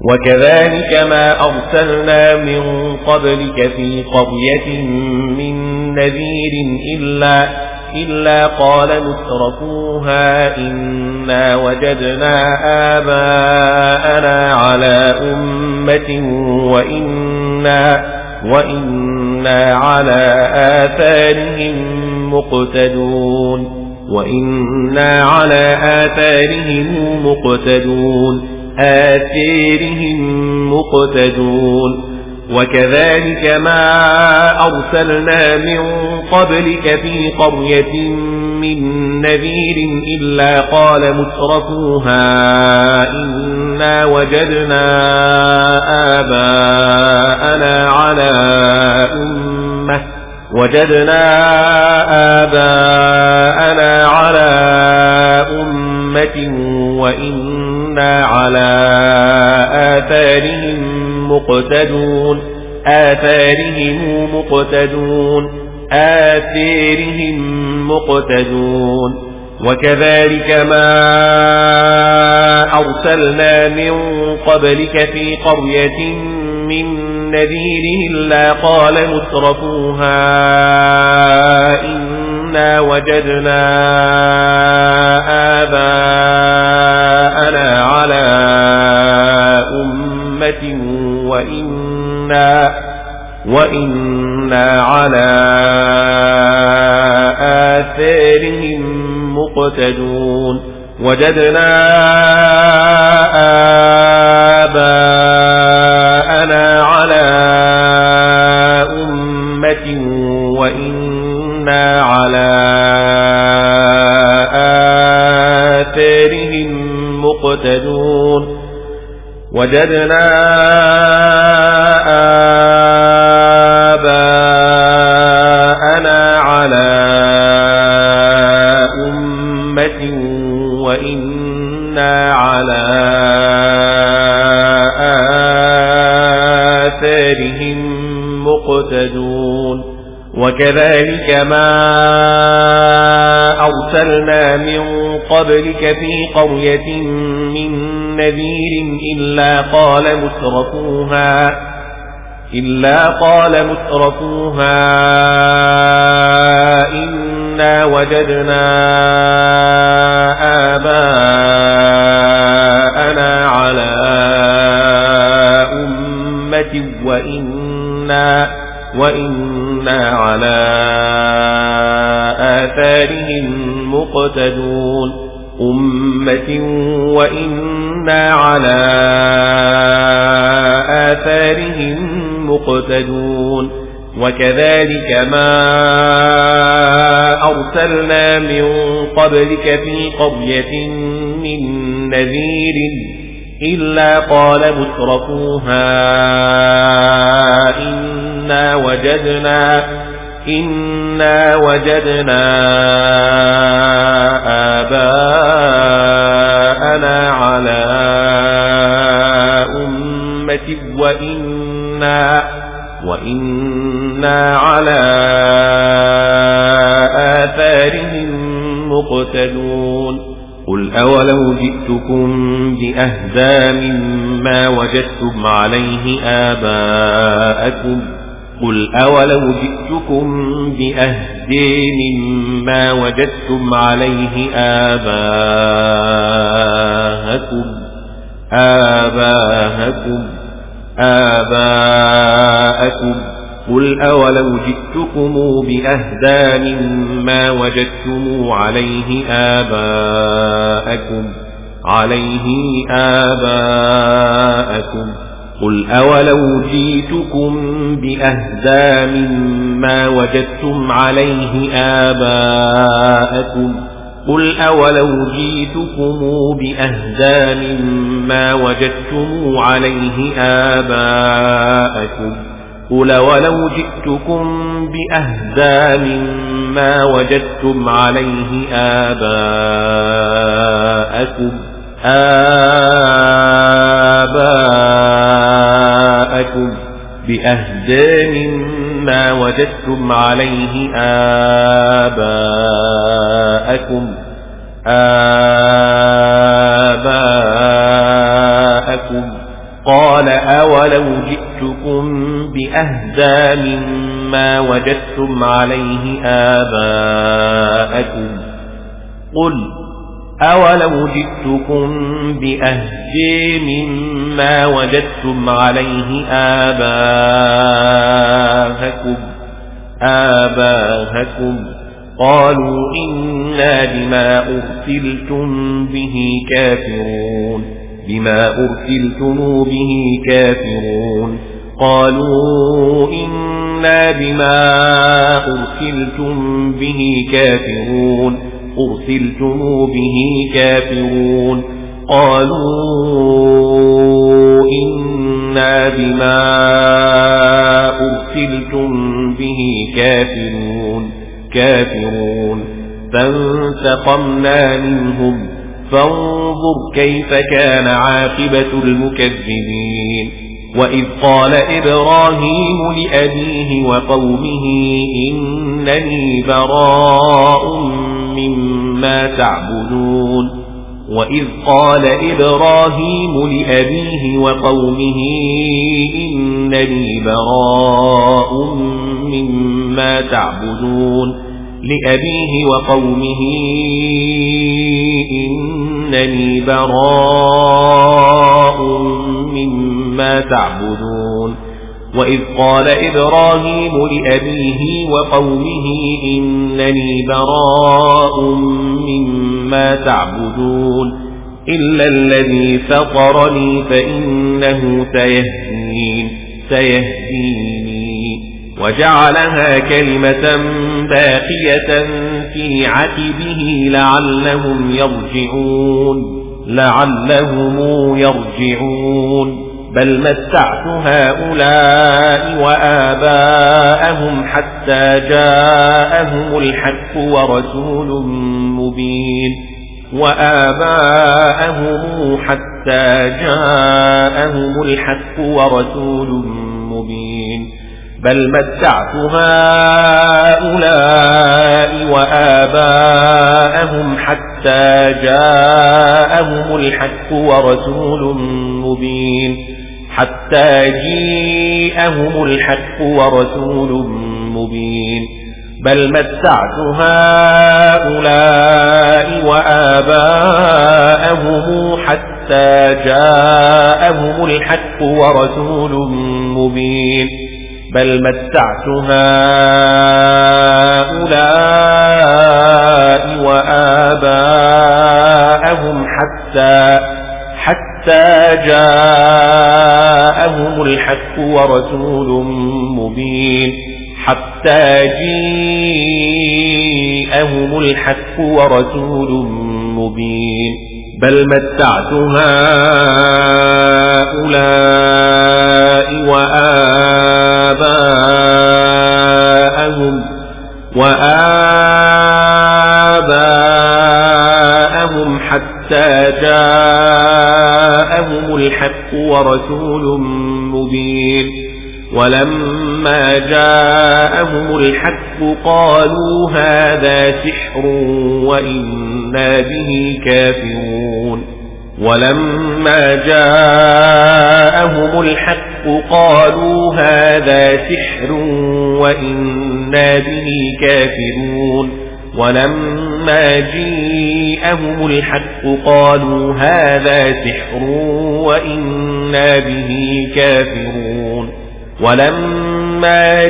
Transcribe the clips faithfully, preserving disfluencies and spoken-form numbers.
وكذلك ما أرسلنا من قبلك في قرية من نذير إلا, إلا قال مترفوها إنا وجدنا آباءنا على أمة وإنا, وإنا على آثارهم مقتدون وإنا على آثارهم مقتدون آثارهم مقتدون وكذلك ما أرسلنا من قبلك في قرية من نذير إلا قال مترفوها إنا وجدنا آباءنا على أمة وجدنا آباءنا على أمة وإنا على آثارهم مقتدون آثارهم مقتدون آثارهم مقتدون وكذلك ما أرسلنا من قبلك في قرية من نذير إلا قال مترفوها إنا وجدنا آباءنا على أمة وإنا, وإنا على آثارهم مقتدون وجدنا آباءنا على أمة وإنا على آثارهم مقتدون وجدنا آباءنا على أمة وإنا على آثارهم مقتدون وكذلك ما أرسلنا من قبلك في قرية من نذير إلا قال مترفوها إلا قال مترفوها إنا وجدنا آباءنا على أمة وإنا, وإنا على آثارهم مقتدون أمة وإنا على آثارهم مقتدون وكذلك ما أرسلنا من قبلك في قرية من نذير إلا قال مترفوها إنا وجدنا إنا وجدنا آباءنا على أمة وإنا, وإنا على آثارهم مقتدون قل أولو جئتكم بأهدى مما وجدتم عليه آباءكم قل أولو جئتكم بأهدى مما وجدتم عليه آباءكم آباءكم آباءكم قل أولو جئتكم بأهدى مما وجدتم عليه آباءكم عليه آباءكم قل أولو جئتكم بأهدى مما وجدتم عليه آباءكم قل أولو جئتكم بأهدى مما وجدتم عليه آباءكم قل ولو جئتكم بأهدى مما وجدتم عليه آباءكم آباءكم بأهدى مما وجدتم عليه آباءكم آباءكم قال أولو جئتكم بأهدى مما وجدتم عليه آباءكم قل أولو جئتكم بأهدى مما وجدتم عليه آباءكم آباءكم قالوا إنا بما أرسلتم به كافرون بما أرسلتم به كافرون قالوا إنا بما أرسلتم به كافرون أرسلتم به كافرون قالوا إنا بما أرسلتم به كافرون كافرون فانتقمنا منهم فانظر كيف كان عاقبة المكذبين وإذ قال إبراهيم لأبيه وقومه إنني براء مما تعبدون وإذ قال إبراهيم لأبيه وقومه إنني براء مما تعبدون لأبيه وقومه إنني براء مما تعبدون وإذ قال إبراهيم لأبيه وقومه إنني براء مما تعبدون إلا الذي فطرني فإنه سيهدين سيهديني وجعلها كلمة باقية في عقبه لعلهم يرجعون لعلهم يرجعون بل متعت هؤلاء وآباءهم حتى جاءهم الحق ورسول مبين وآباءهم حتى جاءهم الحق ورسول مبين بل متعت هؤلاء وآباءهم حتى جاءهم الحق ورسول مبين حتى جاءهم الحق ورسول مبين بل متعت هؤلاء وآباءهم حتى جاءهم الحق ورسول مبين بل متعت هؤلاء وآباءهم حتى حتى جاءهم الحق ورسول مبين حتى جاءهم الحق ورسول مبين بل متعت هؤلاء وآباءهم وآباءهم حتى جاءهم الحق ورسول مبين ولما جاءهم الحق قالوا هذا سحر وإنا به كافرون ولما جاءهم الحق قالوا هذا سحر وإنا به كافرون ولما جاءهم الحق قالوا هذا سحر وإنا به كافرون ولما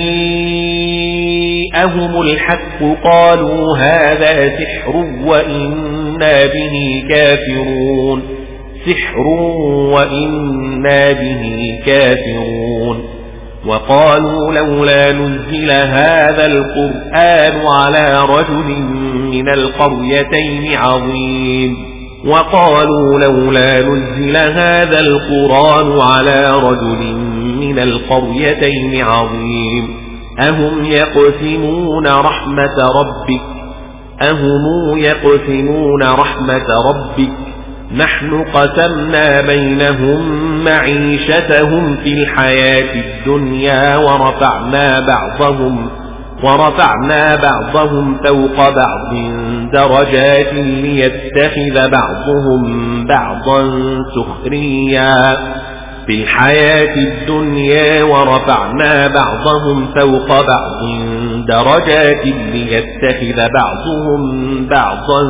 جاءهم الحق قالوا هذا سحر وإنا به كافرون سحر وإنا به كافرون وقالوا لولا نزل هذا القرآن على رجل من القريتين عظيم وقالوا لولا نزل هذا القرآن على رجل من القريتين عظيم أهم يقسمون رحمة ربك أهم يقسمون رحمة ربك نحن قسمنا بينهم معيشتهم في الحياة الدنيا ورفعنا بعضهم ورفعنا بعضهم فوق بعض درجات ليتخذ بعضهم بعضا سخريا في الحياة الدنيا ورفعنا بعضهم فوق بعض درجات ليتخذ بعضهم بعضا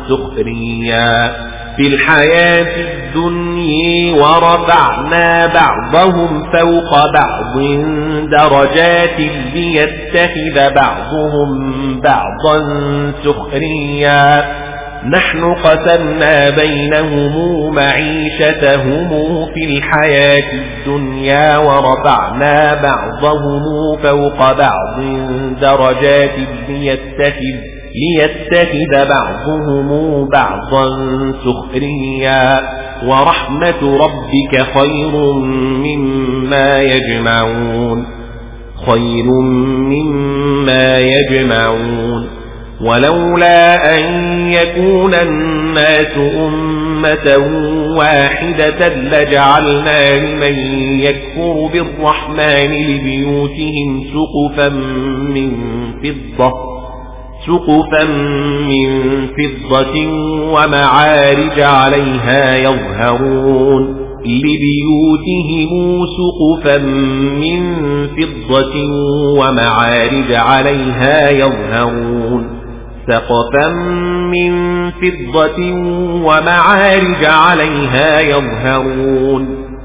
سخريا في الحياة الدنيا ورفعنا بعضهم فوق بعض درجات ليتخذ بعضهم بعضا سخريا نحن قسمنا بينهم معيشتهم في الحياة الدنيا ورفعنا بعضهم فوق بعض درجات ليتخذ ليتخذ بعضهم بعضا سخريا ورحمة ربك خير مما يجمعون خير مما يجمعون ولولا أن يكون الناس أمة واحدة لجعلنا لمن يكفر بالرحمن لبيوتهم سقفا من فضة سقفا من فضة ومعارج عليها يظهرون لبيوتهم سقفا من فضة ومعارج عليها يظهرون سقفا من فضة ومعارج عليها يظهرون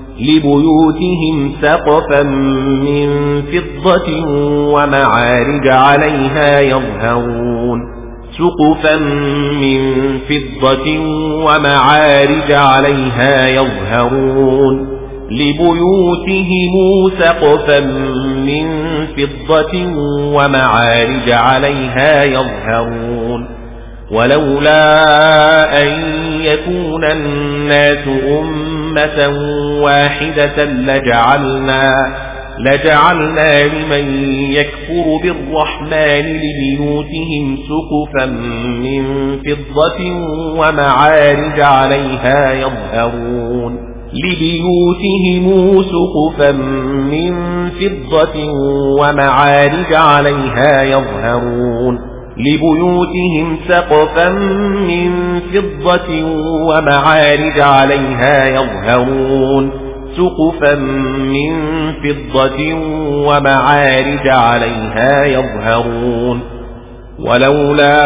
لبيوتهم سقفا من فضة ومعارج عليها يظهرون سقفا من فضة ومعارج عليها يظهرون لبيوتهم سقفا من فضة ومعارج عليها يظهرون ولولا أن يكون الناس أمة واحدة لجعلنا لجعلنا لمن يكفر بالرحمن لبيوتهم سقفا من فضة ومعارج عليها يظهرون لبيوتهم سقفا من فضة ومعارج عليها يظهرون لبيوتهم سقفا من فضة ومعارج عليها يظهرون سقفا من فضة ومعارج عليها يظهرون ولولا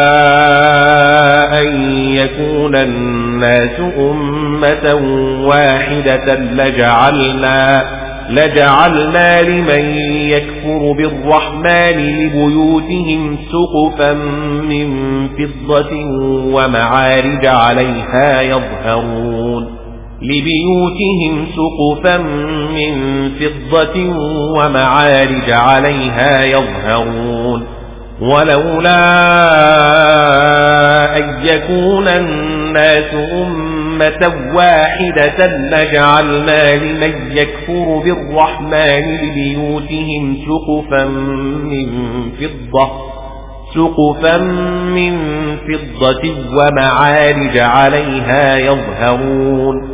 أن يكون الناس أمة واحدة لجعلنا لجعلنا لمن يكفر بالرحمن لبيوتهم سقفا من فضة ومعارج عليها يظهرون لبيوتهم سقفا من فضة ومعارج عليها يظهرون ولولا أن يكون الناس أمة واحدة لجعلنا لمن يكفر بالرحمن لبيوتهم سقفا من فضة سقفا من فضة ومعارج عليها يظهرون